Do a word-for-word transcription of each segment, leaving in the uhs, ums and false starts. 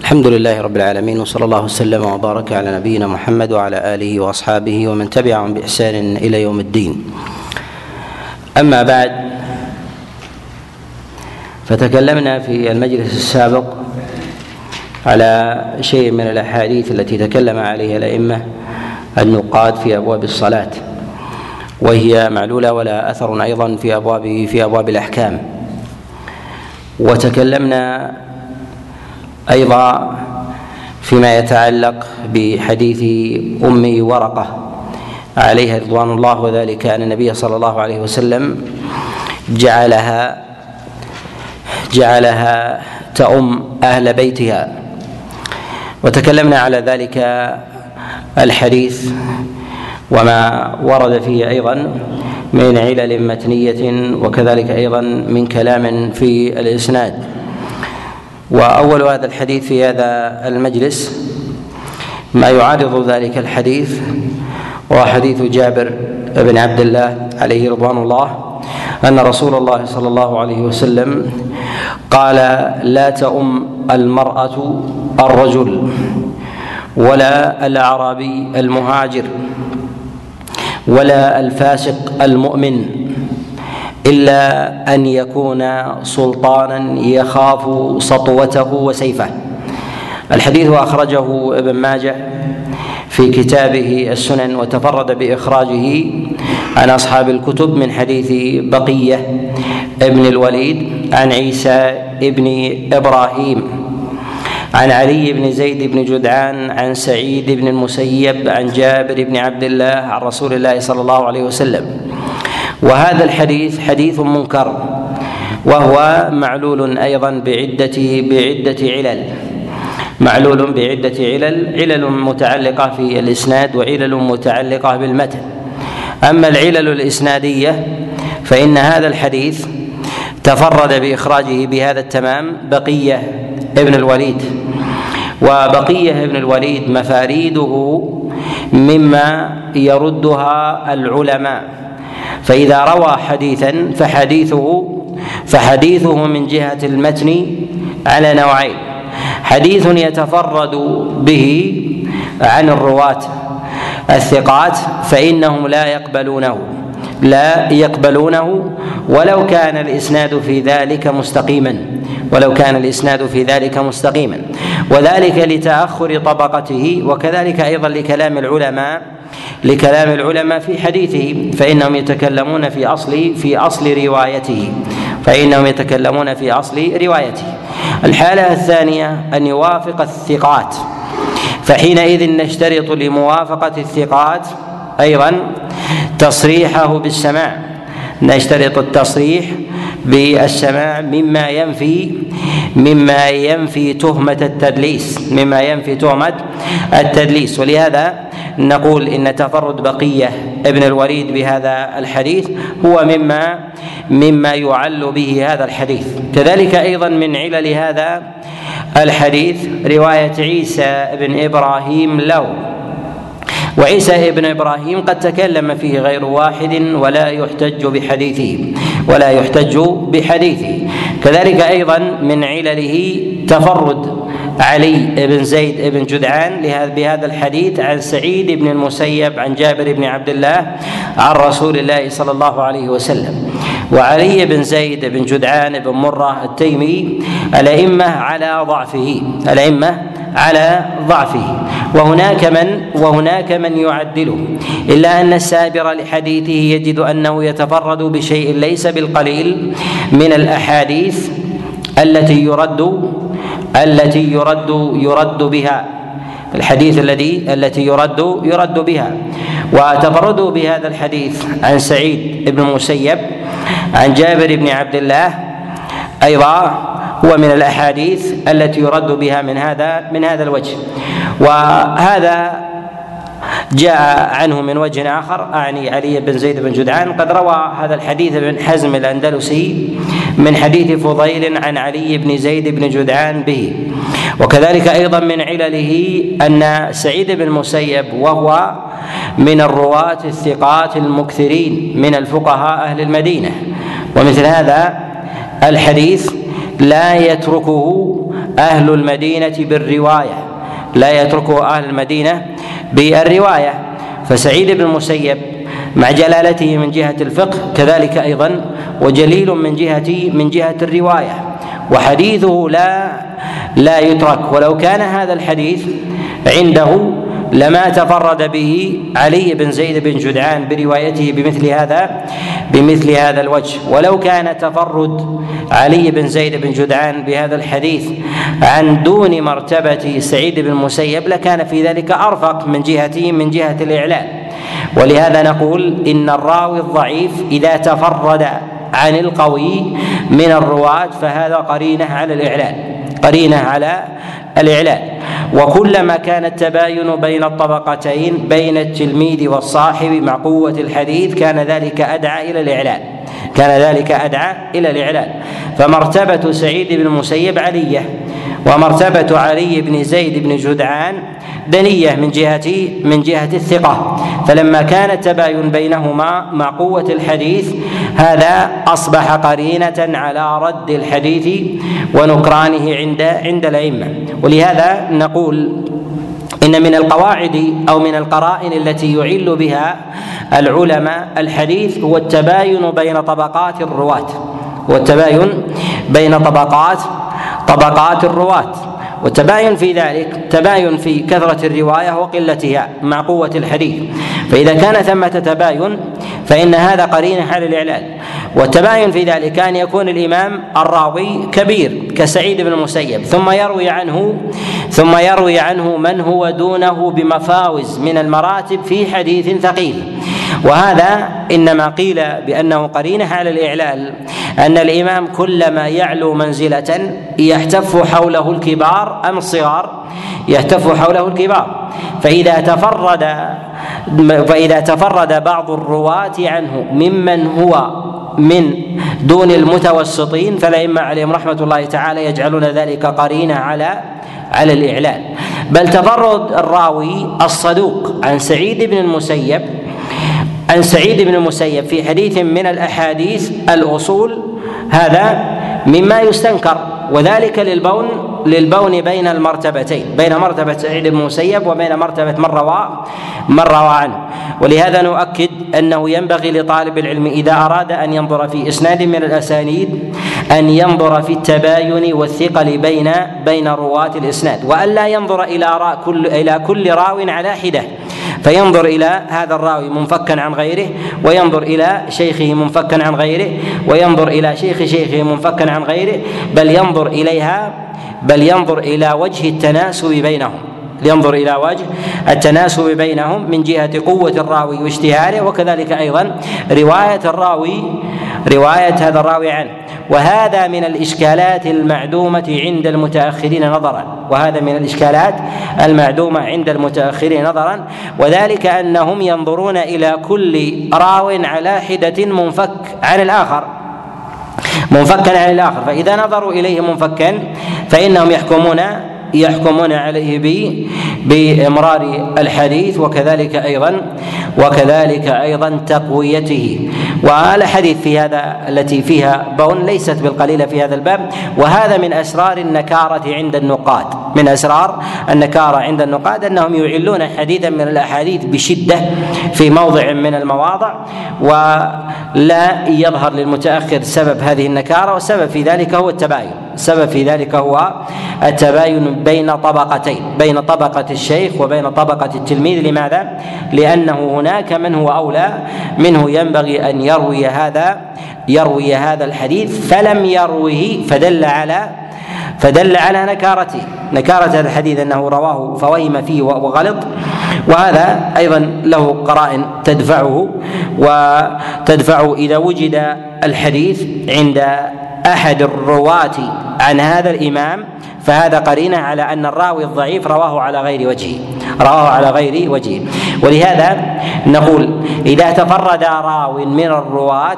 الحمد لله رب العالمين، وصلى الله وسلم وبارك على نبينا محمد وعلى آله وأصحابه ومن تبعهم بإحسان إلى يوم الدين. أما بعد، فتكلمنا في المجلس السابق على شيء من الأحاديث التي تكلم عليها الأئمة النقاد في أبواب الصلاة، وهي معلولة ولا أثر أيضا في أبواب في أبواب الأحكام. وتكلمنا أيضا فيما يتعلق بحديث أم ورقة عليها رضوان الله، وذلك أن النبي صلى الله عليه وسلم جعلها جعلها تؤم أهل بيتها. وتكلمنا على ذلك الحديث وما ورد فيه أيضا من علل متنية، وكذلك أيضا من كلام في الإسناد. وأول هذا الحديث في هذا المجلس ما يعارض ذلك الحديث، وهو حديث جابر بن عبد الله عليه رضوان الله أن رسول الله صلى الله عليه وسلم قال: لا تؤم المرأة الرجل ولا الأعرابي المهاجر ولا الفاسق المؤمن، إلا أن يكون سلطانا يخاف سطوته وسيفه. الحديث أخرجه ابن ماجه في كتابه السنن، وتفرد بإخراجه عن أصحاب الكتب من حديث بقية ابن الوليد عن عيسى ابن إبراهيم عن علي بن زيد بن جدعان عن سعيد بن المسيب عن جابر بن عبد الله عن رسول الله صلى الله عليه وسلم. وهذا الحديث حديث منكر، وهو معلول أيضا بعدة بعدة علل معلول بعدة علل علل متعلقة في الإسناد وعلل متعلقة بالمتن. أما العلل الإسنادية فإن هذا الحديث تفرد بإخراجه بهذا التمام بقية ابن الوليد، وبقية ابن الوليد مفاريده مما يردها العلماء، فإذا روى حديثا فحديثه فحديثه من جهة المتن على نوعين: حديث يتفرد به عن الرواة الثقات فإنهم لا يقبلونه لا يقبلونه ولو كان الإسناد في ذلك مستقيما ولو كان الإسناد في ذلك مستقيما وذلك لتأخر طبقته، وكذلك أيضا لكلام العلماء لكلام العلماء في حديثه، فإنهم يتكلمون في أصل في أصل روايته فإنهم يتكلمون في أصل روايته. الحالة الثانية أن يوافق الثقات، فحينئذ نشترط لموافقة الثقات أيضا تصريحه بالسماع نشترط التصريح بالسماع مما ينفي مما ينفي تهمة التدليس مما ينفي تهمة التدليس ولهذا نقول إن تفرد بقية ابن الوليد بهذا الحديث هو مما مما يعل به هذا الحديث. كذلك أيضا من علل هذا الحديث رواية عيسى بن إبراهيم له، وعيسى ابن إبراهيم قد تكلم فيه غير واحد ولا يحتج بحديثه ولا يحتج بحديثه. كذلك أيضا من علله تفرد علي بن زيد بن جدعان بهذا الحديث عن سعيد بن المسيب عن جابر بن عبد الله عن رسول الله صلى الله عليه وسلم. وعلي بن زيد بن جدعان بن مرة التيمي الأئمة على ضعفه الأئمة على ضعفه وهناك من وهناك من يعدله، إلا أن السابر لحديثه يجد أنه يتفرد بشيء ليس بالقليل من الأحاديث التي يرد التي يرد يرد بها الحديث الذي التي يرد يرد بها. وتفرده بهذا الحديث عن سعيد بن المسيب عن جابر بن عبد الله أيضا هو من الأحاديث التي يرد بها من هذا من هذا الوجه. وهذا جاء عنه من وجه آخر، أعني علي بن زيد بن جدعان قد روى هذا الحديث ابن حزم الأندلسي من حديث فضيل عن علي بن زيد بن جدعان به. وكذلك أيضا من علله أن سعيد بن المسيب وهو من الرواة الثقات المكثرين من الفقهاء أهل المدينة، ومثل هذا الحديث لا يتركه أهل المدينة بالرواية لا يتركه أهل المدينة بالرواية فسعيد بن المسيب مع جلالته من جهة الفقه كذلك أيضا وجليل من جهة من جهة الرواية وحديثه لا لا يترك ولو كان هذا الحديث عنده لما تفرد به علي بن زيد بن جدعان بروايته بمثل هذا بمثل هذا الوجه ولو كان تفرد علي بن زيد بن جدعان بهذا الحديث عن دون مرتبة سعيد بن المسيب لكان في ذلك أرفق من جهة من جهة الإعلان ولهذا نقول إن الراوي الضعيف إذا تفرد عن القوي من الرواة فهذا قرينة على الإعلان قرينة على الإعلان وكلما كان التباين بين الطبقتين بين التلميذ والصاحب مع قوة الحديث كان ذلك أدعى إلى الإعلان كان ذلك أدعى إلى الإعلان فمرتبة سعيد بن المسيب علية ومرتبة علي بن زيد بن جدعان دنية من جهة من جهة الثقة فلما كان التباين بينهما مع قوة الحديث هذا أصبح قرينة على رد الحديث ونكرانه عند عند الأئمة ولهذا نقول إن من القواعد أو من القرائن التي يعل بها العلماء الحديث هو التباين بين طبقات الرواة والتباين بين طبقات طبقات الرواة والتباين في ذلك تباين في كثرة الرواية وقلتها مع قوة الحديث فإذا كان ثمة تباين فإن هذا قرينة على الإعلان والتباين في ذلك أن يكون الإمام الراوي كبير كسعيد بن المسيب ثم يروي عنه ثم يروي عنه من هو دونه بمفاوز من المراتب في حديث ثقيل وهذا إنما قيل بأنه قرينة على الإعلال أن الإمام كلما يعلو منزلة يحتف حوله الكبار أم الصغار يحتف حوله الكبار فإذا تفرد فإذا تفرد بعض الرواة عنه ممن هو من دون المتوسطين فالأئمة عليهم رحمة الله تعالى يجعلون ذلك قرينة على على الإعلان بل تفرد الراوي الصدوق عن سعيد بن المسيب عن سعيد بن المسيب في حديث من الأحاديث الأصول هذا مما يستنكر وذلك للبون للبون بين المرتبتين بين مرتبة سعيد بن المسيب وبين مرتبة من روى من روى عنه ولهذا نؤكد أنه ينبغي لطالب العلم إذا أراد أن ينظر في إسناد من الأسانيد أن ينظر في التباين والثقل بين بين رواة الإسناد وألا ينظر إلى آراء كل إلى كل راو على حدة فينظر إلى هذا الراوي منفكا عن غيره وينظر إلى شيخه منفكا عن غيره وينظر إلى شيخ شيخه منفكا عن غيره بل ينظر إليها بل ينظر إلى وجه التناسب بينهم ينظر إلى وجه التناسب بينهم من جهة قوة الراوي واشتهاره وكذلك أيضا رواية الراوي رواية هذا الراوي عنه وهذا من الإشكالات المعدومة عند المتأخرين نظرا وهذا من الإشكالات المعدومة عند المتأخرين نظرا وذلك أنهم ينظرون إلى كل راو على حدة منفك عن الآخر منفكا عن الآخر فإذا نظروا إليه منفكا فإنهم يحكمون يحكمون عليه بإمرار الحديث وكذلك أيضا وكذلك أيضا تقويته والحديث في هذا التي فيها بون ليست بالقليلة في هذا الباب وهذا من أسرار النكارة عند النقاد من أسرار النكارة عند النقاد أنهم يعلون حديثا من الأحاديث بشدة في موضع من المواضع ولا يظهر للمتأخر سبب هذه النكارة والسبب في ذلك هو التباين السبب في ذلك هو التباين بين طبقتين بين طبقة الشيخ وبين طبقة التلميذ لماذا؟ لأنه هناك من هو أولى منه ينبغي أن يروي هذا يروي هذا الحديث فلم يروه فدل على فدل على نكارته نكارة هذا الحديث أنه رواه فوهم فيه وغلط وهذا أيضا له قرائن تدفعه وتدفعه إذا وجد الحديث عند أحد الرواة عن هذا الإمام فهذا قرينة على أن الراوي الضعيف رواه على غير وجهه رواه على غير وجهه ولهذا نقول إذا تفرد راو من الرواة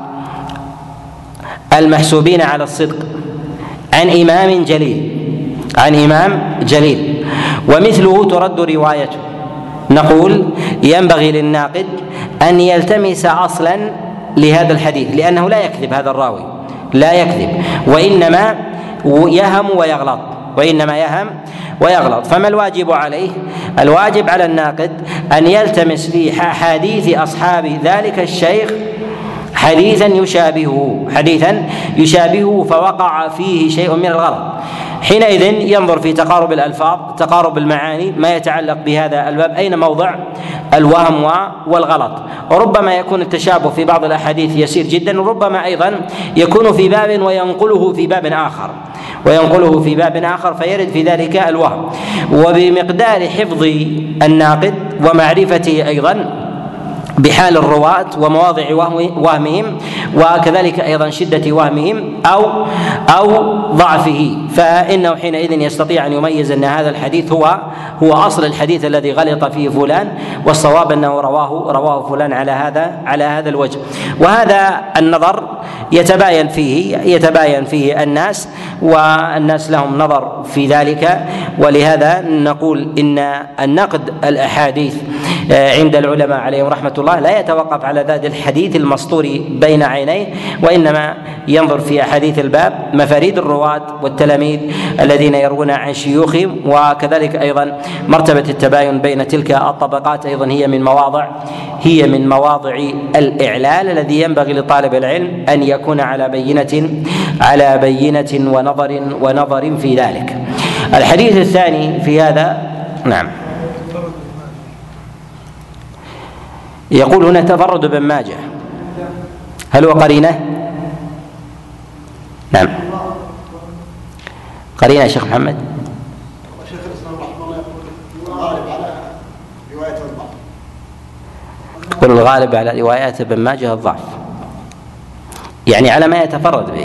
المحسوبين على الصدق عن إمام جليل عن إمام جليل ومثله ترد روايته نقول ينبغي للناقد أن يلتمس أصلا لهذا الحديث لأنه لا يكذب هذا الراوي لا يكذب وإنما يهم ويغلط، وإنما يهم ويغلط. فما الواجب عليه؟ الواجب على الناقد أن يلتمس في أحاديث أصحاب ذلك الشيخ حديثا يشابهه حديثا يشابهه فوقع فيه شيء من الغلط، حينئذ ينظر في تقارب الألفاظ، تقارب المعاني، ما يتعلق بهذا الباب، أين موضع الوهم والغلط. وربما يكون التشابه في بعض الأحاديث يسير جدا، وربما أيضا يكون في باب وينقله في باب آخر وينقله في باب آخر فيرد في ذلك الوهم. وبمقدار حفظ الناقد ومعرفته أيضا بحال الرواة ومواضع وهمهم، وكذلك أيضا شدة وهمهم أو أو ضعفه، فإنه حينئذ يستطيع أن يميز أن هذا الحديث هو هو أصل الحديث الذي غلط فيه فلان، والصواب أنه رواه رواه فلان على هذا على هذا الوجه. وهذا النظر يتباين فيه يتباين فيه الناس، والناس لهم نظر في ذلك. ولهذا نقول إن النقد الأحاديث عند العلماء عليهم رحمة الله لا يتوقف على ذات الحديث المسطور بين عينيه، وإنما ينظر في أحاديث الباب مفاريد الرواة والتلاميذ الذين يروون عن شيوخهم، وكذلك أيضا مرتبة التباين بين تلك الطبقات أيضا هي من مواضع هي من مواضع الإعلال الذي ينبغي لطالب العلم أن يكون على بينة على بينة ونظر ونظر في ذلك. الحديث الثاني في هذا، نعم، يقول هنا تفرد ابن ماجه، هل هو قرينة؟ نعم، قرينة يا شيخ محمد. شيخ الإسلام رحمه الله يقول الغالب على رواية الضعف. يقول الغالب على روايات ابن ماجه الضعف، يعني على ما يتفرد به.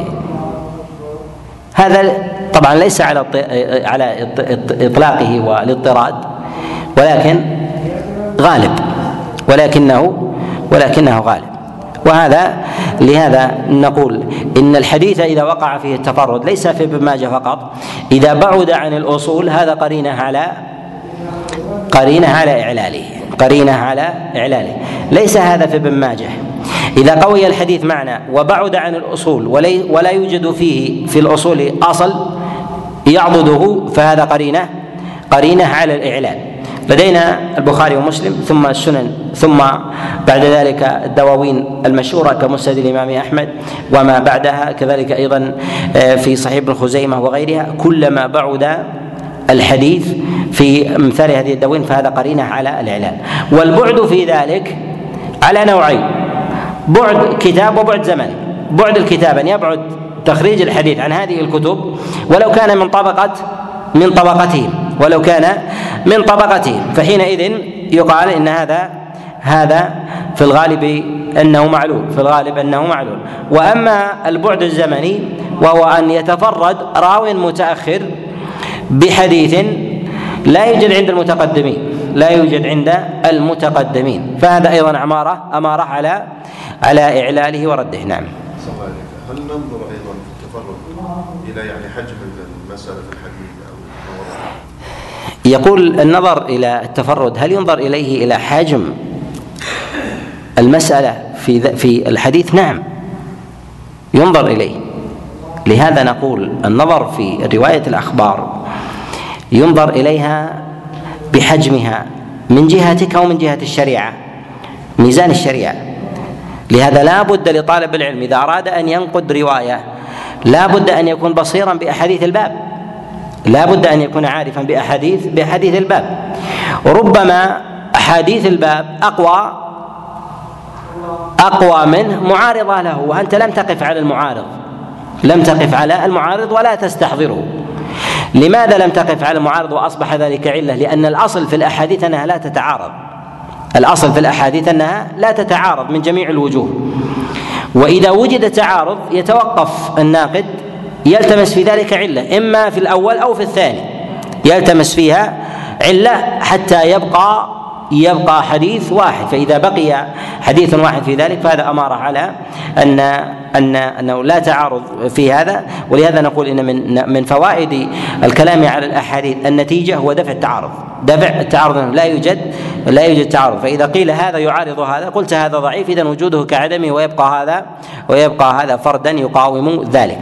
هذا طبعا ليس على على إطلاقه والاضطراد، ولكن غالب ولكنه ولكنه غالب. وهذا لهذا نقول إن الحديث إذا وقع فيه التفرد ليس في ابن ماجه فقط، إذا بعد عن الأصول هذا قرينة على قرينة على إعلاله قرينة على إعلاله ليس هذا في ابن ماجه. إذا قوي الحديث معنا وبعد عن الأصول ولا يوجد فيه في الأصول أصل يعضده فهذا قرينة قرينة على الإعلال. لدينا البخاري ومسلم ثم السنن ثم بعد ذلك الدواوين المشهورة كمسند الإمام أحمد وما بعدها، كذلك أيضا في صحيح ابن خزيمة وغيرها. كلما بعد الحديث في امثال هذه الدواوين فهذا قرينة على الإعلال. والبعد في ذلك على نوعين: بعد كتاب وبعد زمن. بعد الكتاب أن يبعد تخريج الحديث عن هذه الكتب ولو كان من طبقة من طبقتهم ولو كان من طبقتهم فحينئذ يقال إن هذا هذا في الغالب أنه معلول في الغالب أنه معلول. وأما البعد الزمني وهو أن يتفرد راو متأخر بحديث لا يوجد عند المتقدمين لا يوجد عند المتقدمين فهذا أيضا أمارة أمارة على على إعلاله ورده. نعم. هل ننظر أيضا في التفرد إلى يعني حجم المسألة في الحديث أو يقول النظر إلى التفرد هل ينظر إليه إلى حجم المسألة في في الحديث؟ نعم ينظر إليه. لهذا نقول النظر في رواية الأخبار ينظر إليها بحجمها من جهتك ومن جهة الشريعة، ميزان الشريعة. لهذا لا بد لطالب العلم إذا أراد أن ينقد رواية لا بد أن يكون بصيرا بأحاديث الباب، لا بد أن يكون عارفا بأحاديث بأحاديث الباب. وربما أحاديث الباب أقوى أقوى منه معارضة له، وأنت لم تقف على المعارض لم تقف على المعارض ولا تستحضره. لماذا لم تقف على المعارض وأصبح ذلك علة؟ لأن الأصل في الأحاديث أنها لا تتعارض الأصل في الأحاديث أنها لا تتعارض من جميع الوجوه. وإذا وجد تعارض يتوقف الناقد يلتمس في ذلك علة، إما في الأول أو في الثاني يلتمس فيها علة حتى يبقى يبقى حديث واحد. فإذا بقي حديث واحد في ذلك فهذا أمارة على أن أن أنه لا تعارض في هذا. ولهذا نقول إن من من فوائد الكلام على الأحاديث النتيجة هو دفع التعارض دفع التعارض لا يوجد لا يوجد تعارض. فإذا قيل هذا يعارض هذا قلت هذا ضعيف، إذن وجوده كعدمه ويبقى هذا ويبقى هذا فردا يقاوم ذلك.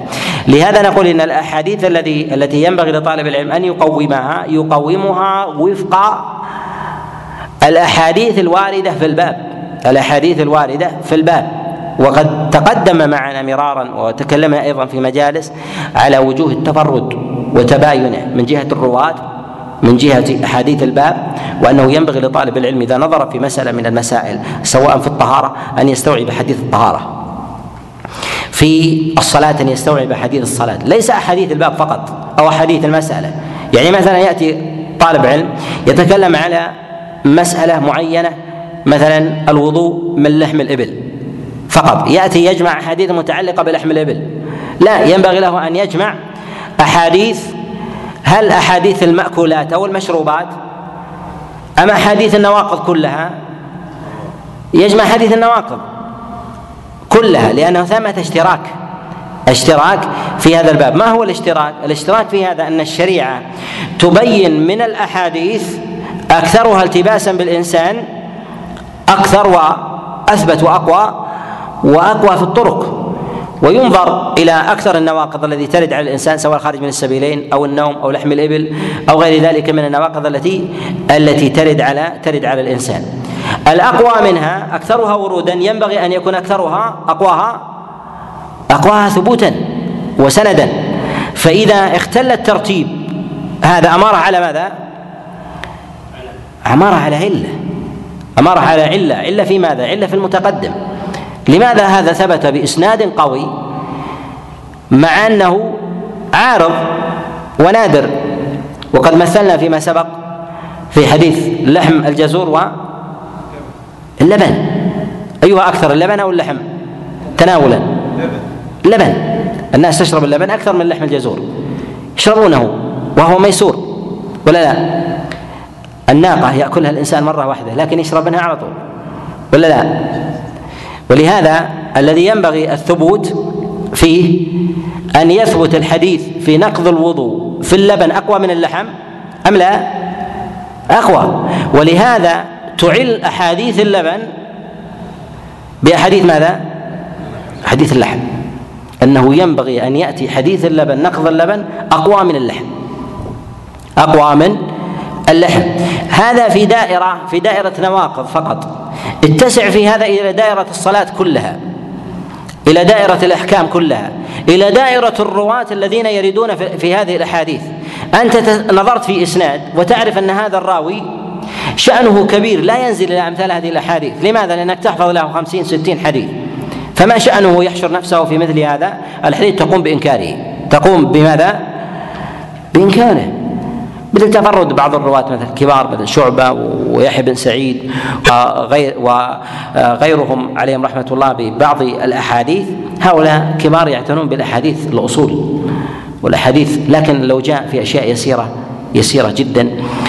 لهذا نقول ان الاحاديث الذي التي ينبغي لطالب العلم ان يقومها يقومها وفق الاحاديث الوارده في الباب الاحاديث الوارده في الباب وقد تقدم معنا مرارا وتكلمنا ايضا في مجالس على وجوه التفرد وتباينه من جهه الرواة من جهه احاديث الباب، وانه ينبغي لطالب العلم اذا نظر في مساله من المسائل سواء في الطهاره ان يستوعب حديث الطهاره، في الصلاه ان يستوعب حديث الصلاه، ليس احاديث الباب فقط او احاديث المساله. يعني مثلا ياتي طالب علم يتكلم على مساله معينه مثلا الوضوء من لحم الابل فقط، ياتي يجمع احاديث متعلقه بلحم الابل، لا، ينبغي له ان يجمع احاديث، هل احاديث المأكولات او المشروبات ام احاديث النواقض كلها؟ يجمع حديث النواقض كلها، لانه ثمة اشتراك اشتراك في هذا الباب. ما هو الاشتراك؟ الاشتراك في هذا ان الشريعه تبين من الاحاديث اكثرها التباسا بالانسان، اكثر واثبت واقوى واقوى في الطرق، وينظر الى اكثر النواقض التي ترد على الانسان سواء خارج من السبيلين او النوم او لحم الابل او غير ذلك من النواقض التي التي ترد على ترد على الانسان. الاقوى منها اكثرها ورودا، ينبغي ان يكون اكثرها اقواها اقواها ثبوتا وسندا، فاذا اختل الترتيب هذا اماره على ماذا؟ اماره على عله اماره على عله عله في ماذا؟ عله في المتقدم. لماذا هذا ثبت بإسناد قوي مع أنه عارض ونادر؟ وقد مثلنا فيما سبق في حديث لحم الجزور واللبن، أيها أكثر، اللبن أو اللحم تناولا؟ اللبن. الناس تشرب اللبن أكثر من لحم الجزور، يشربونه وهو ميسور ولا لا؟ الناقة يأكلها الإنسان مرة واحدة لكن يشرب منها على طول ولا لا؟ ولهذا الذي ينبغي الثبوت فيه أن يثبت الحديث في نقض الوضوء في اللبن أقوى من اللحم أم لا؟ أقوى. ولهذا تعل أحاديث اللبن بأحاديث ماذا؟ حديث اللحم، أنه ينبغي أن يأتي حديث اللبن نقض اللبن أقوى من اللحم أقوى من اللحم. هذا في دائرة في دائرة نواقض فقط. اتسع في هذا إلى دائرة الصلاة كلها، إلى دائرة الأحكام كلها، إلى دائرة الرواة الذين يردون في, في هذه الأحاديث. أنت نظرت في إسناد وتعرف أن هذا الراوي شأنه كبير لا ينزل إلى أمثال هذه الأحاديث. لماذا؟ لأنك تحفظ له خمسين ستين حديث، فما شأنه يحشر نفسه في مثل هذا الحديث؟ تقوم بإنكاره. تقوم بماذا؟ بإنكاره. مثل تفرد بعض الرواة مثل كبار مثل شعبة ويحيى بن سعيد وغير وغيرهم عليهم رحمة الله ببعض الأحاديث، هؤلاء كبار يعتنون بالأحاديث الأصول والأحاديث، لكن لو جاء في أشياء يسيرة يسيرة جدا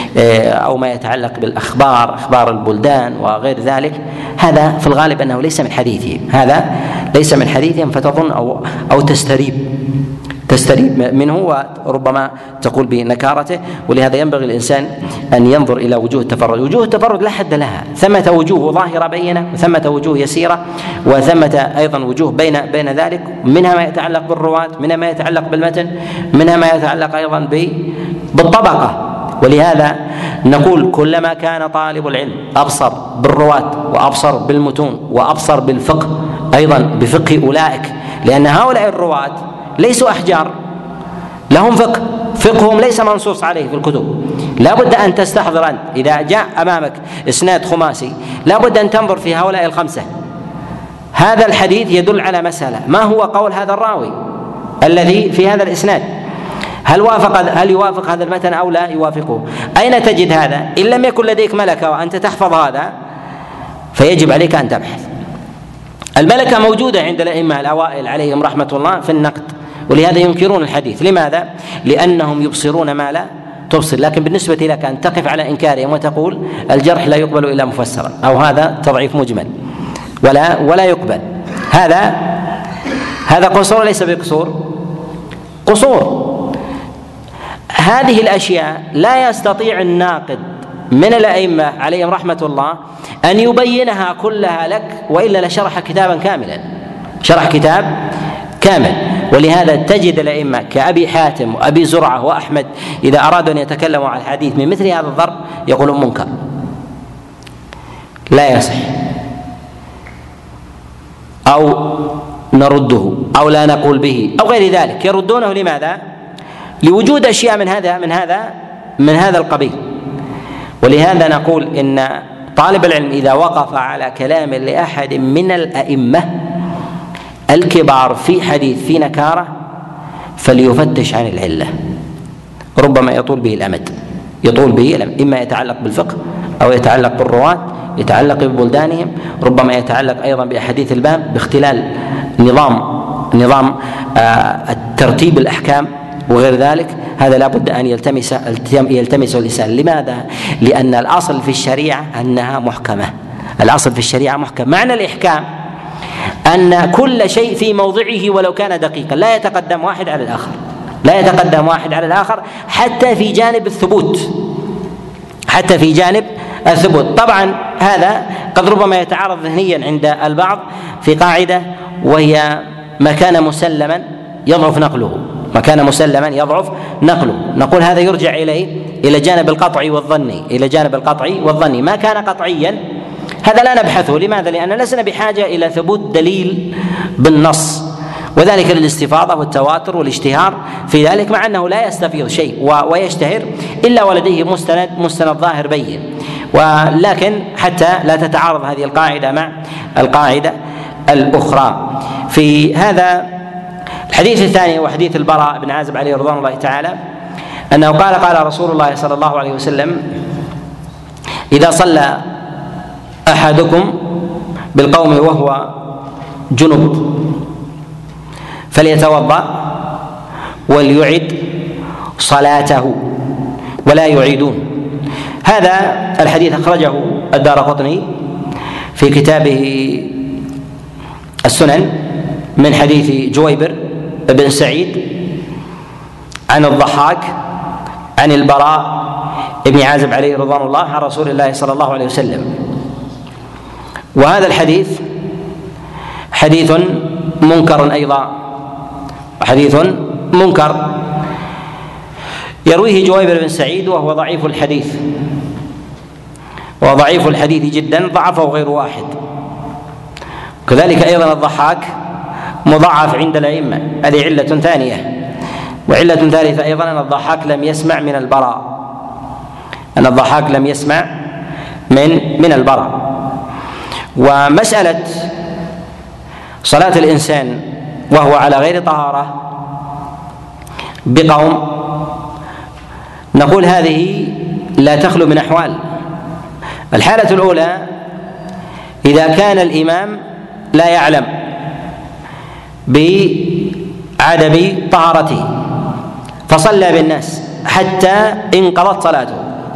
أو ما يتعلق بالأخبار، أخبار البلدان وغير ذلك، هذا في الغالب أنه ليس من حديثهم، هذا ليس من حديثهم، فتظن أو أو تستريب تستريب منه وربما تقول بنكارته. ولهذا ينبغي الإنسان أن ينظر إلى وجوه التفرد. وجوه التفرد لا حد لها، ثمة وجوه ظاهرة بينة وثمة وجوه يسيرة وثمة أيضا وجوه بين بين ذلك، منها ما يتعلق بالرواة، منها ما يتعلق بالمتن، منها ما يتعلق أيضا بالطبقة. ولهذا نقول كلما كان طالب العلم أبصر بالرواة وأبصر بالمتون وأبصر بالفقه أيضا بفقه أولئك، لأن هؤلاء الرواة ليسوا أحجار، لهم فقه، فقههم ليس منصوص عليه في الكتب. لا بد أن تستحضر أنت إذا جاء أمامك إسناد خماسي لا بد أن تنظر في هؤلاء الخمسة، هذا الحديث يدل على مسألة، ما هو قول هذا الراوي الذي في هذا الإسناد؟ هل وافق هل يوافق هذا المتن أو لا يوافقه؟ أين تجد هذا؟ إن لم يكن لديك ملكة وأنت تحفظ هذا فيجب عليك أن تبحث. الملكة موجودة عند الأئمة الأوائل عليهم رحمة الله في النقد، ولهذا ينكرون الحديث. لماذا؟ لأنهم يبصرون ما لا تبصر. لكن بالنسبة لك أن تقف على إنكارهم وتقول الجرح لا يقبل إلا مفسرا، أو هذا تضعيف مجمل ولا ولا يقبل، هذا هذا قصور ليس بقصور، قصور. هذه الأشياء لا يستطيع الناقد من الأئمة عليهم رحمة الله أن يبينها كلها لك، وإلا لشرح كتابا كاملا، شرح كتاب كامل. ولهذا تجد الأئمة كأبي حاتم وأبي زرعة وأحمد إذا أرادوا أن يتكلموا عن الحديث من مثل هذا الضرب يقولون منكر لا يصح أو نرده أو لا نقول به أو غير ذلك. يردونه لماذا؟ لوجود أشياء من هذا من هذا من هذا القبيل. ولهذا نقول إن طالب العلم إذا وقف على كلام لأحد من الأئمة الكبار في حديث في نكارة فليفتش عن العلة، ربما يطول به الأمد يطول به الأمد إما يتعلق بالفقه أو يتعلق بالرواة، يتعلق ببلدانهم، ربما يتعلق أيضا بأحاديث الباب باختلال نظام نظام الترتيب الأحكام وغير ذلك. هذا لا بد أن يلتمس يلتمس اللسان. لماذا؟ لأن الأصل في الشريعة أنها محكمة، الأصل في الشريعة محكم. معنى الإحكام أن كل شيء في موضعه ولو كان دقيقا، لا يتقدم واحد على الآخر لا يتقدم واحد على الآخر حتى في جانب الثبوت حتى في جانب الثبوت. طبعا هذا قد ربما يتعارض ذهنيا عند البعض في قاعدة وهي ما كان مسلما يضعف نقله ما كان مسلما يضعف نقله نقول هذا يرجع إليه إلى جانب القطعي والظني إلى جانب القطعي والظني. ما كان قطعيا هذا لا نبحثه. لماذا؟ لأن لسنا بحاجة إلى ثبوت دليل بالنص، وذلك للاستفاضة والتواتر والاشتهار في ذلك، مع أنه لا يستفيض شيء ويشتهر إلا ولديه مستند مستند ظاهر بين. ولكن حتى لا تتعارض هذه القاعدة مع القاعدة الأخرى. في هذا الحديث الثاني وحديث البراء بن عازب عليه رضوان الله تعالى أنه قال قال رسول الله صلى الله عليه وسلم: إذا صلى أحدكم بالقوم وهو جنب فليتوضأ وليعد صلاته ولا يعيدون. هذا الحديث أخرجه الدارقطني في كتابه السنن من حديث جويبر بن سعيد عن الضحاك عن البراء بن عازب عليه رضوان الله عن رسول الله صلى الله عليه وسلم. وهذا الحديث حديث منكر أيضا حديث منكر يرويه جويبر بن سعيد وهو ضعيف الحديث وضعيف الحديث جدا، ضعفه غير واحد. كذلك أيضا الضحاك مضاعف عند الأئمة، هذه علة ثانية. وعلة ثالثة أيضا أن الضحاك لم يسمع من البراء أن الضحاك لم يسمع من من البراء. ومسألة صلاة الإنسان وهو على غير طهارة بقوم نقول هذه لا تخلو من أحوال. الحالة الأولى إذا كان الإمام لا يعلم بعدم طهارته فصلى بالناس حتى انقضت صلاته،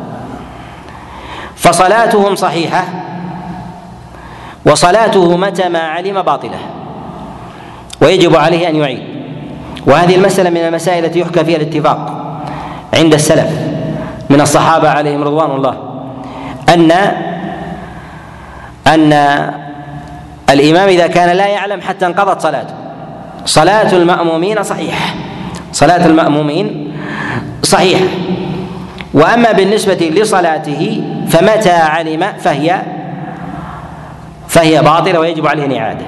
فصلاتهم صحيحة وصلاته متى ما علم باطلة ويجب عليه أن يعيد. وهذه المسألة من المسائل التي يحكى فيها الاتفاق عند السلف من الصحابة عليهم رضوان الله أن أن الإمام إذا كان لا يعلم حتى انقضت صلاته صلاة المأمومين صحيحة صلاة المأمومين صحيحة. وأما بالنسبة لصلاته فمتى علم فهي فهي باطلة ويجب عليه الإعادة.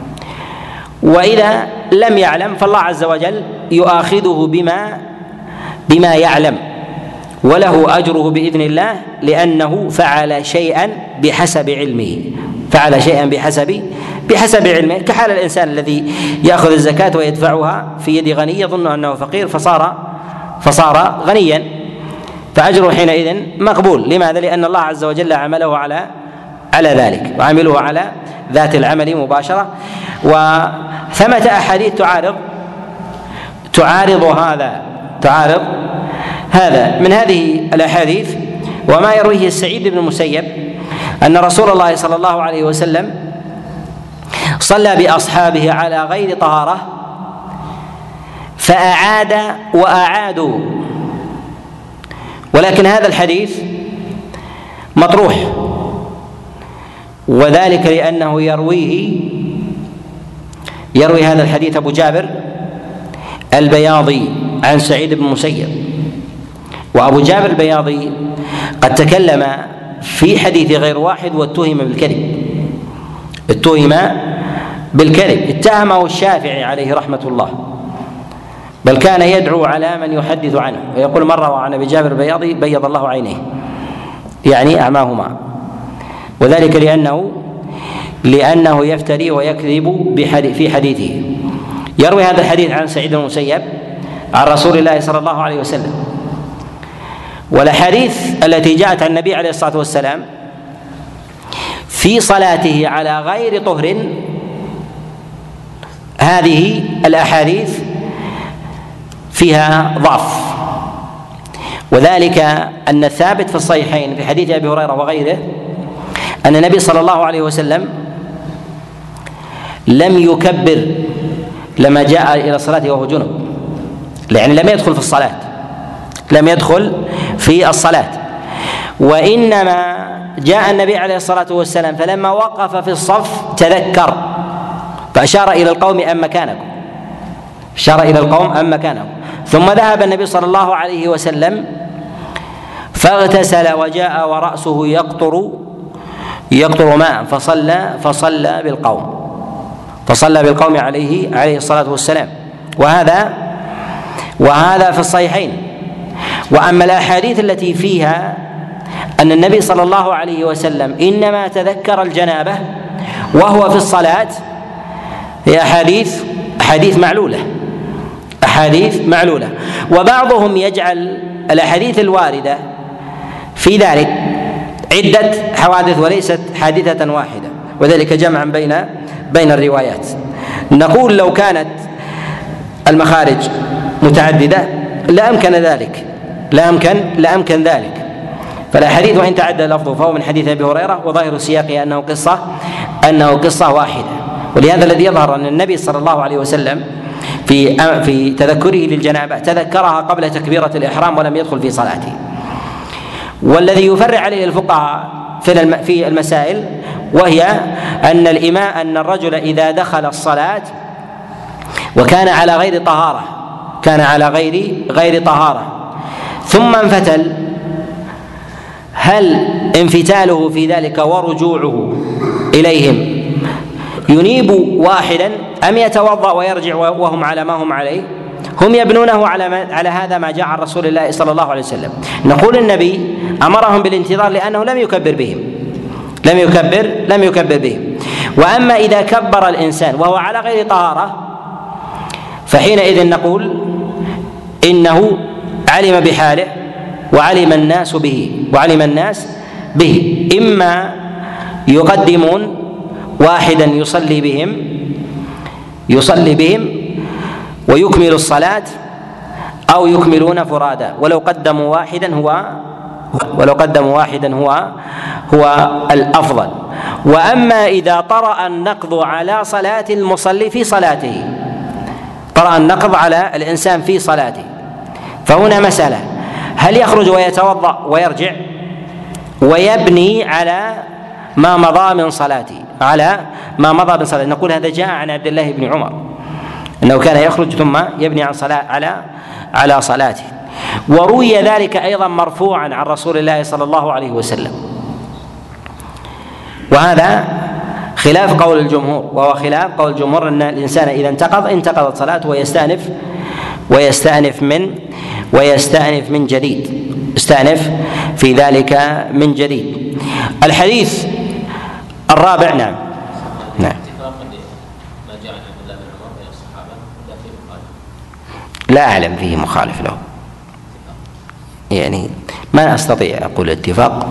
وإذا لم يعلم فالله عز وجل يؤاخذه بما بما يعلم وله أجره بإذن الله لأنه فعل شيئا بحسب علمه فعل شيئا بحسب بحسب علمه، كحال الإنسان الذي يأخذ الزكاة ويدفعها في يد غني يظن أنه فقير فصار فصار غنيا، فأجره حينئذ مقبول. لماذا؟ لأن الله عز وجل عمله على على ذلك وعمله على ذات العمل مباشرة. وثمة أحاديث تعارض تعارض هذا تعارض هذا من هذه الأحاديث. وما يرويه السعيد بن المسيب أن رسول الله صلى الله عليه وسلم صلى بأصحابه على غير طهارة فأعاد وأعادوا، ولكن هذا الحديث مطروح، وذلك لأنه يرويه يروي هذا الحديث أبو جابر البياضي عن سعيد بن المسيب. وأبو جابر البياضي قد تكلم في حديث غير واحد واتهم بالكذب، اتهم بالكذب، اتهمه الشافعي عليه رحمة الله، بل كان يدعو على من يحدث عنه ويقول مرة عن أبي جابر البياضي بيض الله عينيه، يعني أعماهما، وذلك لأنه لأنه يفتري ويكذب في حديثه. يروي هذا الحديث عن سعيد بن المسيب عن رسول الله صلى الله عليه وسلم. والأحاديث التي جاءت عن النبي عليه الصلاة والسلام في صلاته على غير طهر، هذه الأحاديث فيها ضعف، وذلك أن الثابت في الصحيحين في حديث أبي هريرة وغيره أن النبي صلى الله عليه وسلم لم يكبر لما جاء إلى الصلاة وهو جنب، يعني لم يدخل في الصلاة لم يدخل في الصلاة وإنما جاء النبي عليه الصلاة والسلام فلما وقف في الصف تذكر فأشار إلى القوم أم مكانكم، أشار إلى القوم أم مكانكم، ثم ذهب النبي صلى الله عليه وسلم فاغتسل وجاء ورأسه يقطر يقطر ماء فصلى فصلى بالقوم فصلى بالقوم عليه عليه الصلاة والسلام. وهذا وهذا في الصحيحين. وأما الأحاديث التي فيها أن النبي صلى الله عليه وسلم إنما تذكر الجنابة وهو في الصلاة هي أحاديث أحاديث معلولة أحاديث معلولة وبعضهم يجعل الأحاديث الواردة في ذلك عدة حوادث وليست حادثة واحدة، وذلك جمعا بين بين الروايات. نقول لو كانت المخارج متعددة لا أمكن ذلك لا أمكن لا أمكن ذلك فالحديث وإن تعدى لفظه فهو من حديث أبي هريرة وظاهر سياقه أنه قصة أنه قصة واحدة. ولهذا الذي يظهر أن النبي صلى الله عليه وسلم في في تذكره للجنابة تذكرها قبل تكبيرة الإحرام ولم يدخل في صلاته. والذي يفرع عليه الفقهاء في في المسائل وهي أن الإمام أن الرجل إذا دخل الصلاة وكان على غير طهارة كان على غير غير طهارة ثم انفتل، هل انفتاله في ذلك ورجوعه إليهم ينيب واحدا أم يتوضأ ويرجع وهم على ما هم عليه؟ هم يبنونه على ما على هذا ما جاء عن رسول الله صلى الله عليه وسلم. نقول النبي أمرهم بالانتظار لأنه لم يكبر بهم لم يكبر لم يكبر بهم. وأما إذا كبر الإنسان وهو على غير طهارة فحينئذ نقول إنه علم بحاله وعلم الناس به وعلم الناس به إما يقدمون واحدا يصلي بهم يصلي بهم ويكمل الصلاة أو يكملون فرادا، ولو قدموا واحدا هو ولو قدموا واحدا هو هو الأفضل. وأما إذا طرأ النقض على صلاة المصلي في صلاته طرأ النقض على الإنسان في صلاته فهنا مسألة، هل يخرج ويتوضأ ويرجع ويبني على ما مضى من صلاته على ما مضى من صلاته؟ نقول هذا جاء عن عبد الله بن عمر أنه كان يخرج ثم يبني عن صلاة على على صلاته. وروي ذلك أيضا مرفوعا عن رسول الله صلى الله عليه وسلم، وهذا خلاف قول الجمهور، وهو خلاف قول الجمهور أن الإنسان إذا انتقض انتقضت صلاته ويستأنف ويستأنف من ويستأنف من جديد استأنف في ذلك من جديد. الحديث الرابع نعم نعم لا أعلم فيه مخالف له، يعني ما أستطيع أقول اتفاق،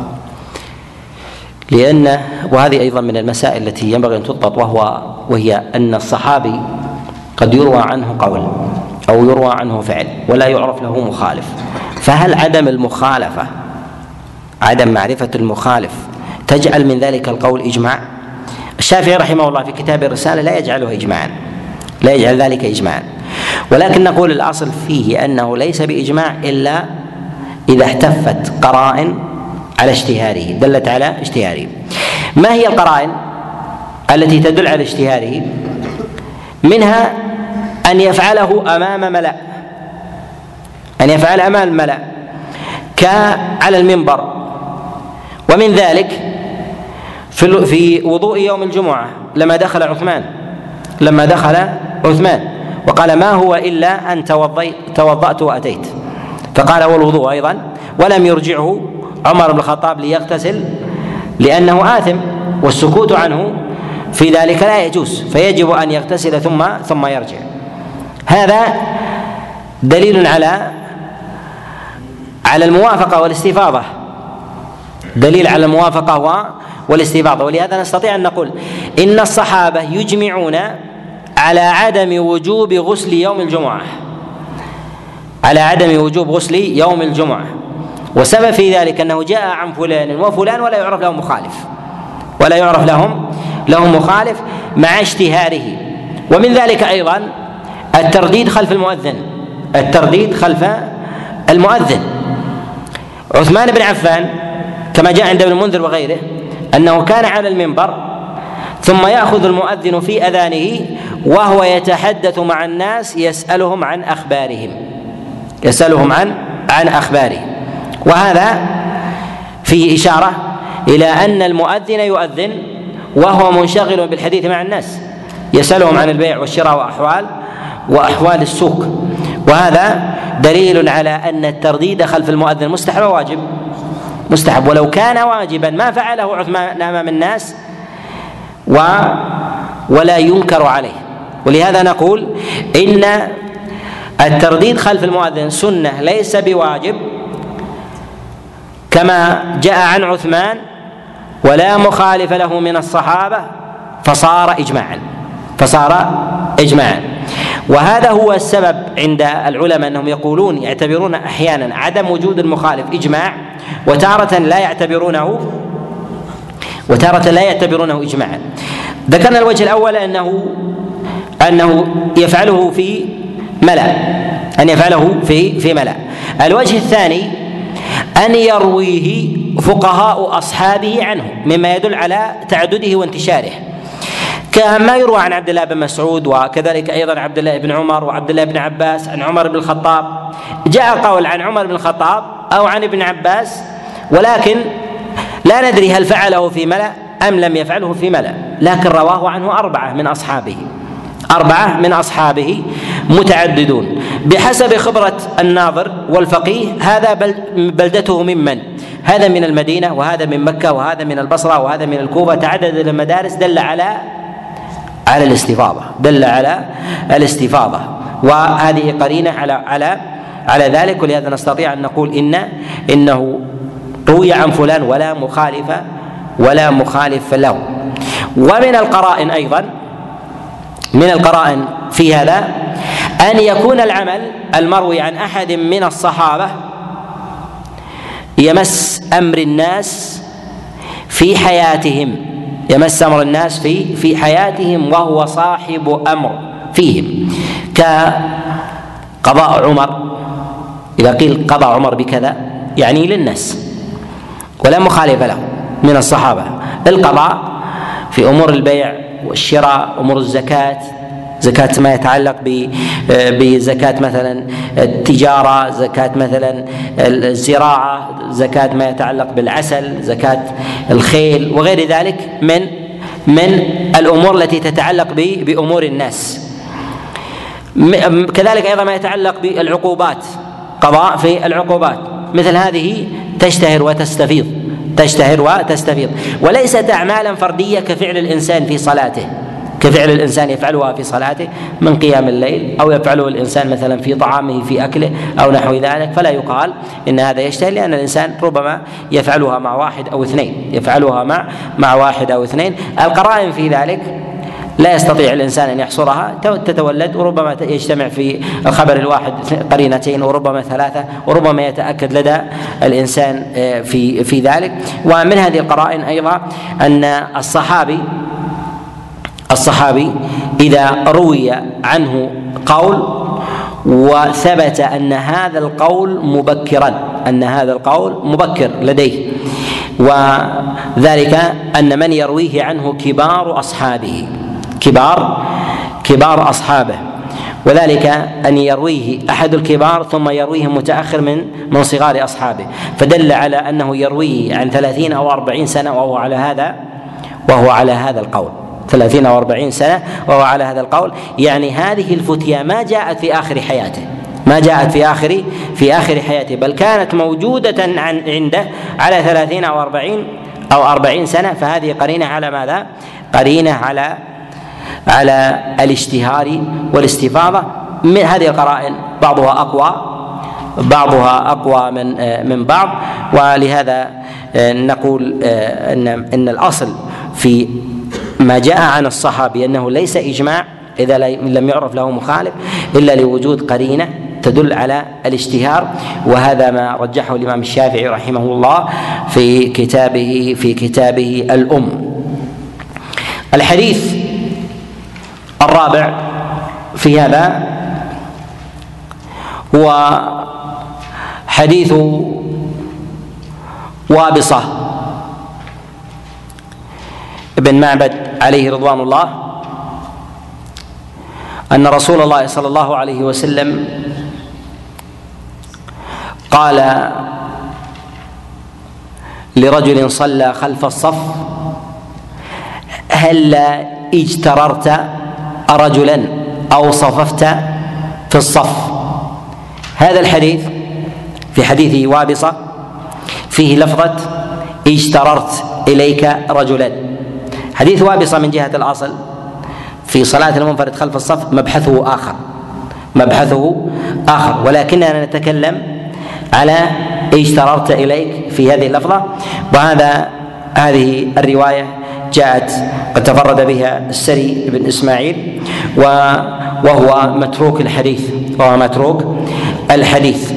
لأن وهذه أيضا من المسائل التي ينبغي أن تضبط، وهو وهي أن الصحابي قد يروى عنه قول أو يروى عنه فعل ولا يعرف له مخالف، فهل عدم المخالفة عدم معرفة المخالف تجعل من ذلك القول إجماع؟ الشافعي رحمه الله في كتاب الرسالة لا يجعله إجماعا لا يجعل ذلك إجماعا، ولكن نقول الأصل فيه أنه ليس بإجماع إلا إذا احتفت قرائن على اشتهاره دلت على اشتهاره. ما هي القرائن التي تدل على اشتهاره؟ منها أن يفعله أمام ملأ أن يفعل أمام الملأ كعلى المنبر. ومن ذلك في في وضوء يوم الجمعة لما دخل عثمان لما دخل عثمان وقال: ما هو إلا أن توضأت وأتيت، فقال: والوضوء أيضا، ولم يرجعه عمر بن الخطاب ليغتسل لأنه آثم، والسكوت عنه في ذلك لا يجوز، فيجب أن يغتسل ثم ثم يرجع. هذا دليل على على الموافقة والاستفاضة دليل على الموافقة والاستفاضة. ولهذا نستطيع أن نقول إن الصحابة يجمعون على عدم وجوب غسل يوم الجمعة على عدم وجوب غسل يوم الجمعة وسبب في ذلك أنه جاء عن فلان وفلان ولا يعرف لهم مخالف ولا يعرف لهم لهم مخالف مع اشتهاره. ومن ذلك أيضا الترديد خلف المؤذن الترديد خلف المؤذن. عثمان بن عفان كما جاء عند ابن المنذر وغيره أنه كان على المنبر ثم يأخذ المؤذن في أذانه وهو يتحدث مع الناس يسألهم عن أخبارهم يسألهم عن عن أخبارهم وهذا فيه إشارة إلى أن المؤذن يؤذن وهو منشغل بالحديث مع الناس، يسألهم عن البيع والشراء وأحوال وأحوال السوق. وهذا دليل على أن الترديد خلف المؤذن مستحب واجب مستحب ولو كان واجبا ما فعله عثمان أمام الناس و ولا ينكر عليه. ولهذا نقول إن الترديد خلف المؤذن سنة ليس بواجب كما جاء عن عثمان ولا مخالف له من الصحابة فصار إجماعا فصار إجماعا. وهذا هو السبب عند العلماء أنهم يقولون يعتبرون أحيانا عدم وجود المخالف إجماع وتارة لا يعتبرونه وتارة لا يعتبرونه إجماعا. ذكرنا الوجه الأول أنه أنه يفعله في ملأ أن يفعله في في ملأ. الوجه الثاني أن يرويه فقهاء أصحابه عنه مما يدل على تعدده وانتشاره كما يروى عن عبد الله بن مسعود وكذلك أيضا عبد الله بن عمر وعبد الله بن عباس عن عمر بن الخطاب. جاء قول عن عمر بن الخطاب أو عن ابن عباس ولكن لا ندري هل فعله في ملأ أم لم يفعله في ملأ، لكن رواه عنه أربعة من أصحابه أربعة من أصحابه متعددون بحسب خبرة الناظر والفقيه. هذا بلدته ممن هذا من المدينة وهذا من مكة وهذا من البصرة وهذا من الكوفة، تعدد المدارس دل على على الاستفاضة دل على الاستفاضة وهذه قرينة على على على ذلك. ولهذا نستطيع أن نقول إن إنه روي عن فلان ولا مخالف ولا مخالف له. ومن القرائن أيضا من القرائن في هذا أن يكون العمل المروي عن أحد من الصحابة يمس أمر الناس في حياتهم يمس أمر الناس في في حياتهم وهو صاحب أمر فيهم كقضاء عمر. إذا قيل قضى عمر بكذا يعني للناس ولا مخالف له من الصحابة. القضاء في أمور البيع والشراء، أمور الزكاة، زكاة ما يتعلق بزكاة مثلا التجارة، زكاة مثلا الزراعة، زكاة ما يتعلق بالعسل، زكاة الخيل وغير ذلك من من الأمور التي تتعلق بأمور الناس. كذلك أيضا ما يتعلق بالعقوبات، قضاء في العقوبات، مثل هذه تشتهر وتستفيض تشتهر وتستفيض وليست أعمالا فردية كفعل الإنسان في صلاته كفعل الإنسان يفعلها في صلاته من قيام الليل أو يفعله الإنسان مثلا في طعامه في أكله أو نحو ذلك، فلا يقال إن هذا يشتهر لأن الإنسان ربما يفعلها مع واحد أو اثنين يفعلها مع مع واحد أو اثنين. القرائن في ذلك لا يستطيع الإنسان أن يحصرها، تتولد وربما يجتمع في الخبر الواحد قرينتين وربما ثلاثة وربما يتأكد لدى الإنسان في في ذلك. ومن هذه القرائن أيضا أن الصحابي الصحابي إذا روي عنه قول وثبت أن هذا القول مبكرا أن هذا القول مبكر لديه، وذلك أن من يرويه عنه كبار أصحابه كبار كبار أصحابه وذلك أن يرويه أحد الكبار ثم يرويه متأخر من من صغار أصحابه، فدل على أنه يرويه عن ثلاثين أو أربعين سنة وهو على هذا وهو على هذا القول، ثلاثين أو أربعين سنة وهو على هذا القول، يعني هذه الفتيا ما جاءت في آخر حياته، ما جاءت في آخر في آخر حياته، بل كانت موجودة عن عنده على ثلاثين أو أربعين أو أربعين سنة، فهذه قرينة على ماذا؟ قرينة على على الاشتهار والاستفاضة. من هذه القرائن بعضها أقوى بعضها أقوى من من بعض، ولهذا نقول أن أن الأصل في ما جاء عن الصحابي أنه ليس إجماع إذا لم يعرف له مخالف إلا لوجود قرينة تدل على الاشتهار، وهذا ما رجحه الإمام الشافعي رحمه الله في كتابه في كتابه الأم. الحديث الرابع في هذا هو حديث وابصة ابن معبد عليه رضوان الله أن رسول الله صلى الله عليه وسلم قال لرجل صلى خلف الصف: هلا اجتررت رجلا أو صففت في الصف. هذا الحديث في حديث وابصة فيه لفظة اجتررت إليك رجلا. حديث وابصة من جهة الأصل في صلاة المنفرد خلف الصف مبحثه آخر مبحثه آخر ولكننا نتكلم على اجتررت إليك في هذه اللفظة، وهذا هذه الرواية جاءت قد تفرد بها السري بن إسماعيل وهو متروك الحديث وهو متروك الحديث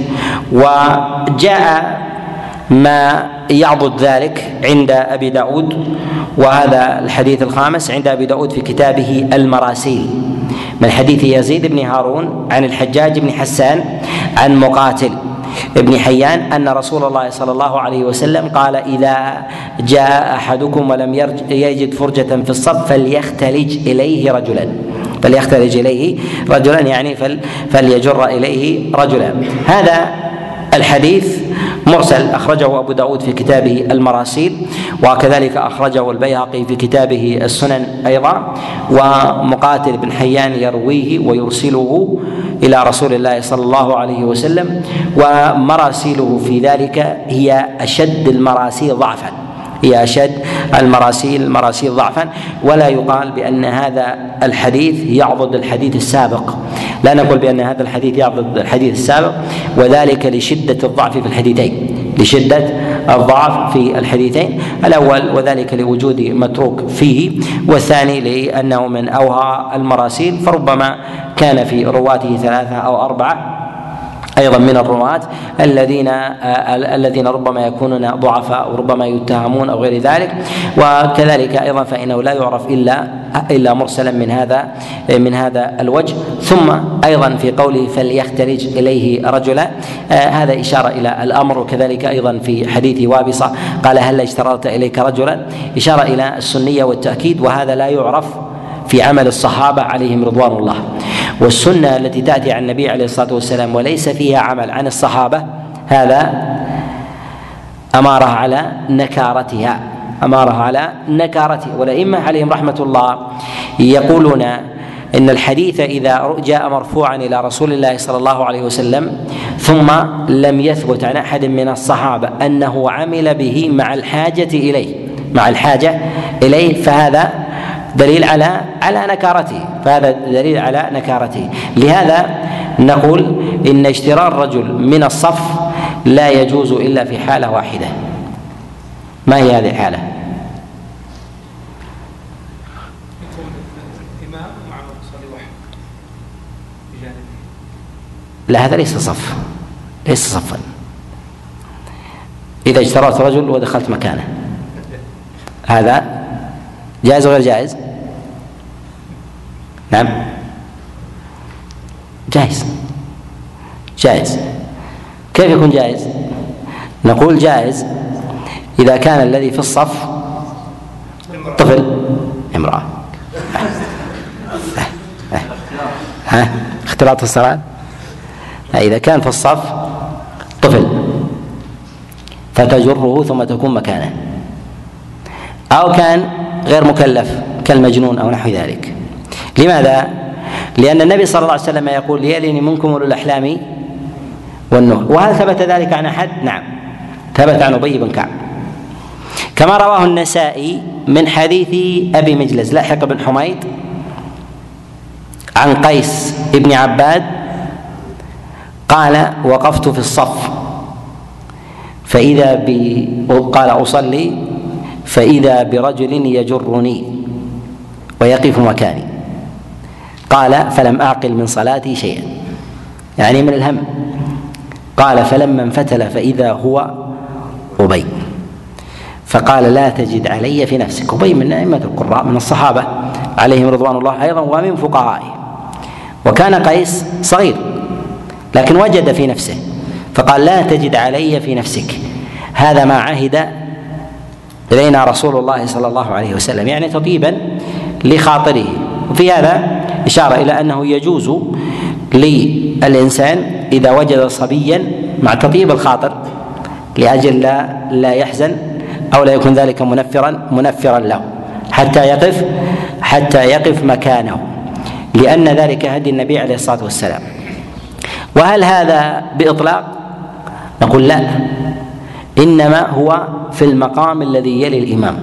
وجاء ما يعضد ذلك عند أبي داود، وهذا الحديث الخامس عند أبي داود في كتابه المراسيل من حديث يزيد بن هارون عن الحجاج بن حسان عن مقاتل ابن حيان أن رسول الله صلى الله عليه وسلم قال: إذا جاء أحدكم ولم يجد فرجة في الصف فليختلج إليه رجلا فليختلج إليه رجلا يعني فليجر إليه رجلا. هذا الحديث مرسل أخرجه أبو داود في كتابه المراسيل، وكذلك أخرجه البيهقي في كتابه السنن أيضا، ومقاتل بن حيان يرويه ويرسله إلى رسول الله صلى الله عليه وسلم، ومراسيله في ذلك هي أشد المراسيل ضعفا هي أشد المراسيل مراسيل ضعفا ولا يقال بأن هذا الحديث يعضد الحديث السابق، لا نقول بأن هذا الحديث يعضد الحديث السابق، وذلك لشدة الضعف في الحديثين لشدة الضعف في الحديثين الأول وذلك لوجود متروك فيه، والثاني لأنه من أوهى المراسيل، فربما كان في رواته ثلاثة أو أربعة أيضا من الرواة الذين الذين ربما يكونون ضعفاء وربما يتهمون أو غير ذلك، وكذلك أيضا فإنه لا يعرف إلا إلا مرسلا من هذا من هذا الوجه. ثم أيضا في قوله فليختلج إليه رجلا آه هذا إشارة إلى الأمر، وكذلك أيضا في حديث وابصة قال: هل اشتررت إليك رجلا، إشارة إلى السنية والتأكيد، وهذا لا يعرف في عمل الصحابة عليهم رضوان الله. والسنة التي تأتي عن النبي عليه الصلاة والسلام وليس فيها عمل عن الصحابة هذا أمارة على نكارتها أمارة على نكارتها والأئمة عليهم رحمة الله يقولون إن الحديث إذا جاء مرفوعا إلى رسول الله صلى الله عليه وسلم ثم لم يثبت عن أحد من الصحابة أنه عمل به مع الحاجة إليه مع الحاجة إليه فهذا دليل على على نكارته فهذا دليل على نكارته. لهذا نقول إن اشترار رجل من الصف لا يجوز إلا في حالة واحدة. ما هي هذه الحالة؟ لا، هذا ليس صف ليس صفا. إذا اشتررت رجل ودخلت مكانه هذا جائز وغير جائز؟ نعم جائز جائز. كيف يكون جائز؟ نقول جائز إذا كان الذي في الصف طفل امرأة. ها اختلاط الصلاة؟ إذا كان في الصف طفل فتجره ثم تكون مكانه، أو كان غير مكلف كالمجنون أو نحو ذلك. لماذا؟ لأن النبي صلى الله عليه وسلم يقول ليلني منكم أولو الأحلام والنهى. وهل ثبت ذلك عن أحد؟ نعم، ثبت عن أبي بن كعب، كما رواه النسائي من حديث أبي مجلس لاحق بن حميد عن قيس بن عباد قال: وقفت في الصف فإذا ب... قال أصلي فإذا برجل يجرني ويقف مكاني، قال: فلم أعقل من صلاتي شيئا، يعني من الهم. قال: فلما انفتل فإذا هو أبي، فقال: لا تجد علي في نفسك. أبي من أئمة القراء من الصحابة عليهم رضوان الله أيضا ومن فقهائه، وكان قيس صغير لكن وجد في نفسه فقال: لا تجد علي في نفسك. هذا ما عهد إلينا رسول الله صلى الله عليه وسلم، يعني تطيبا لخاطره. وفي هذا إشارة إلى أنه يجوز للإنسان إذا وجد صبيا مع تطيب الخاطر لأجل لا, لا يحزن أو لا يكون ذلك منفرا منفرا له حتى يقف حتى يقف مكانه، لأن ذلك هدي النبي عليه الصلاة والسلام. وهل هذا بإطلاق؟ نقول لا، إنما هو في المقام الذي يلي الإمام،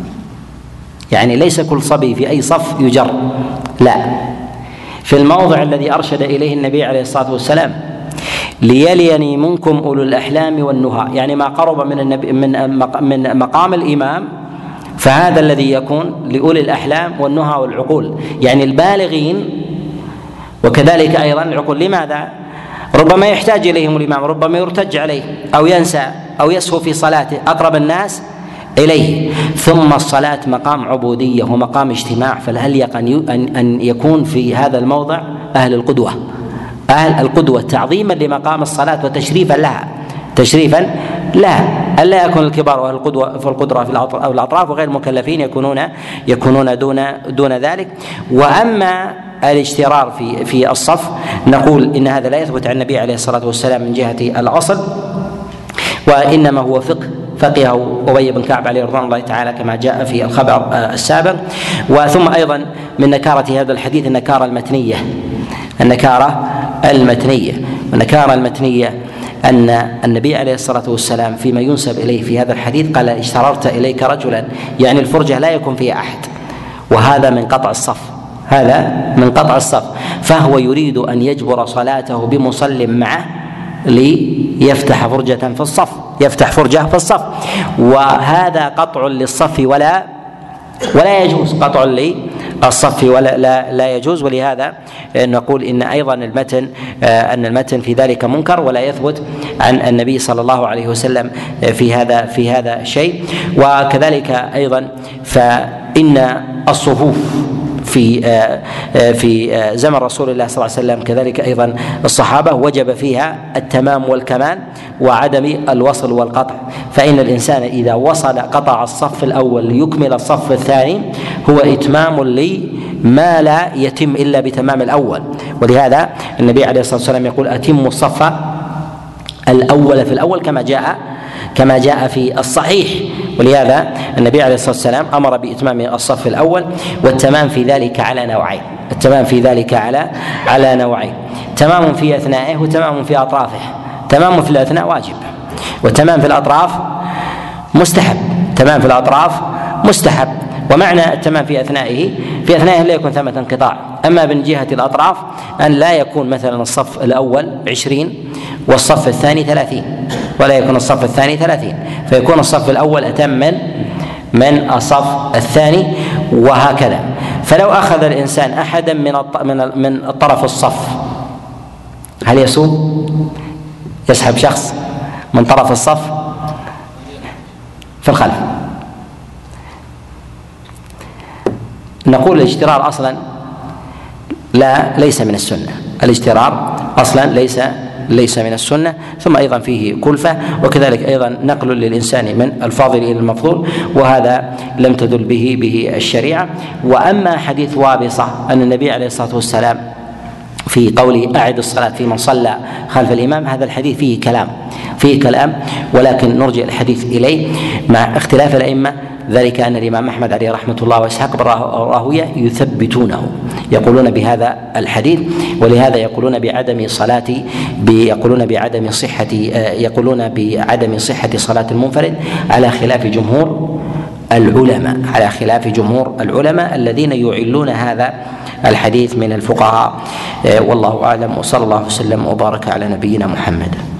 يعني ليس كل صبي في أي صف يجر، لا، في الموضع الذي أرشد إليه النبي عليه الصلاة والسلام: ليليني منكم أولو الأحلام والنهى، يعني ما قرب من النبي من من مقام الإمام فهذا الذي يكون لأولي الأحلام والنهى والعقول، يعني البالغين وكذلك أيضا العقول. لماذا؟ ربما يحتاج إليهم الإمام، ربما يرتج عليه أو ينسى أو يسهو في صلاته، أقرب الناس إليه. ثم الصلاة مقام عبودية ومقام اجتماع، فالأليق أن يكون في هذا الموضع أهل القدوة، أهل القدوة تعظيما لمقام الصلاة وتشريفا لها تشريفا لها ألا يكون الكبار وأهل القدوة في القدرة في الأطراف وغير المكلفين يكونون يكونون دون دون ذلك. وأما الاشترار في في الصف نقول إن هذا لا يثبت عن النبي عليه الصلاة والسلام من جهة الأصل، وإنما هو فقه فقهه أبي بن كعب عليه رضوان الله تعالى كما جاء في الخبر السابق. وثم أيضا من نكارة هذا الحديث النكارة المتنية النكارة المتنية والنكارة المتنية أن النبي عليه الصلاة والسلام فيما ينسب إليه في هذا الحديث قال: اشتررت إليك رجلا، يعني الفرجة لا يكون فيها أحد، وهذا من قطع الصف هذا من قطع الصف فهو يريد أن يجبر صلاته بمصل معه ليفتح فرجة في الصف يفتح فرجة في الصف وهذا قطع للصف ولا ولا يجوز قطع للصف ولا لا, لا يجوز. ولهذا نقول ان ايضا المتن ان المتن في ذلك منكر ولا يثبت عن النبي صلى الله عليه وسلم في هذا في هذا شيء. وكذلك ايضا فان الصفوف في في زمن رسول الله صلى الله عليه وسلم كذلك ايضا الصحابه وجب فيها التمام والكمال وعدم الوصل والقطع، فان الانسان اذا وصل قطع الصف الاول ليكمل الصف الثاني هو اتمام لما لا يتم الا بتمام الاول. ولهذا النبي عليه الصلاه والسلام يقول: اتموا الصف الاول في الاول كما جاء كما جاء في الصحيح. ولهذا النبي عليه الصلاه والسلام امر باتمام الصف الاول، والتمام في ذلك على نوعين التمام في ذلك على على نوعين تمام في اثنائه وتمام في اطرافه. تمام في الاثناء واجب، وتمام في الاطراف مستحب تمام في الاطراف مستحب. ومعنى التمام في اثنائه في اثنائه لا يكون ثمة انقطاع. اما من جهه الاطراف ان لا يكون مثلا الصف الاول عشرين والصف الثاني ثلاثين، ولا يكون الصف الثاني ثلاثين، فيكون الصف الاول اتم من من الصف الثاني وهكذا. فلو اخذ الانسان احدا من من من طرف الصف هل يصوم؟ يسحب شخص من طرف الصف في الخلف. نقول الاجترار اصلا لا ليس من السنه، الاجترار اصلا ليس ليس من السنه، ثم ايضا فيه كلفه، وكذلك ايضا نقل للانسان من الفاضل الى المفضول، وهذا لم تدل به به الشريعه. واما حديث وابصه ان النبي عليه الصلاه والسلام في قوله أعد الصلاة في من صلى خلف الإمام، هذا الحديث فيه كلام فيه كلام ولكن نرجع الحديث إليه مع اختلاف الأئمة، ذلك أن الإمام أحمد عليه رحمة الله وإسحاق بن راهوية يثبتونه، يقولون بهذا الحديث، ولهذا يقولون بعدم صلاة يقولون بعدم صحة يقولون بعدم صحة صلاة المنفرد على خلاف جمهور العلماء على خلاف جمهور العلماء الذين يعلون هذا الحديث من الفقهاء. والله أعلم، وصلى الله وسلم وبارك على نبينا محمد.